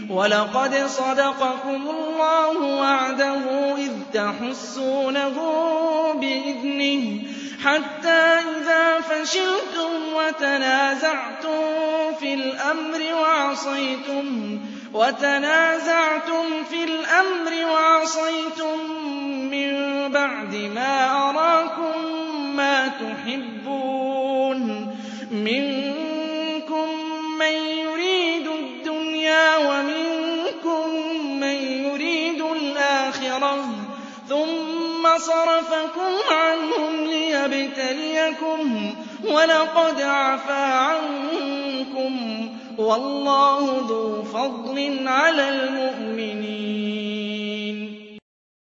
وَلَقَدْ صَدَقَكُمُ اللَّهُ وَعْدَهُ إِذْ تَحُسُّونَهُم بِإِذْنِهِ حَتَّىٰ إِذَا فَشِلْتُمْ وَتَنَازَعْتُمْ فِي الْأَمْرِ وَعَصَيْتُم مِّن بَعْدِ مَا أَرَاكُم مَّا تُحِبُّونَ مِنكُم مَّن يُرِيدُ الدُّنْيَا وَمِنكُم مَّن يُرِيدُ الْآخِرَةَ ثُمَّ صَرَفَكُمْ عَنْهُمْ لِيَبْتَلِيَكُمْ وَلَقَدْ عَفَا عَنكُمْ ۗ وَاللَّهُ ذُو فَضْلٍ عَلَى الْمُؤْمِنِينَ